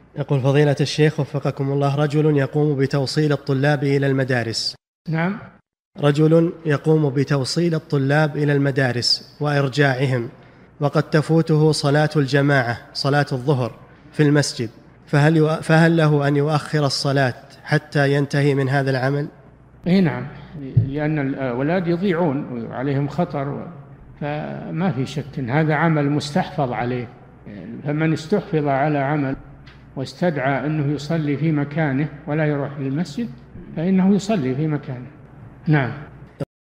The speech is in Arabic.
يقول فضيلة الشيخ وفقكم الله: رجل يقوم بتوصيل الطلاب إلى المدارس. نعم. رجل يقوم بتوصيل الطلاب إلى المدارس وإرجاعهم، وقد تفوته صلاة الجماعة، صلاة الظهر، في المسجد، فهل له أن يؤخر الصلاة حتى ينتهي من هذا العمل؟ اي نعم، لأن الأولاد يضيعون وعليهم خطر، فما في شك أن هذا عمل مستحفظ عليه. فمن استحفظ على عمل واستدعى أنه يصلي في مكانه ولا يروح للمسجد فإنه يصلي في مكانه. نعم.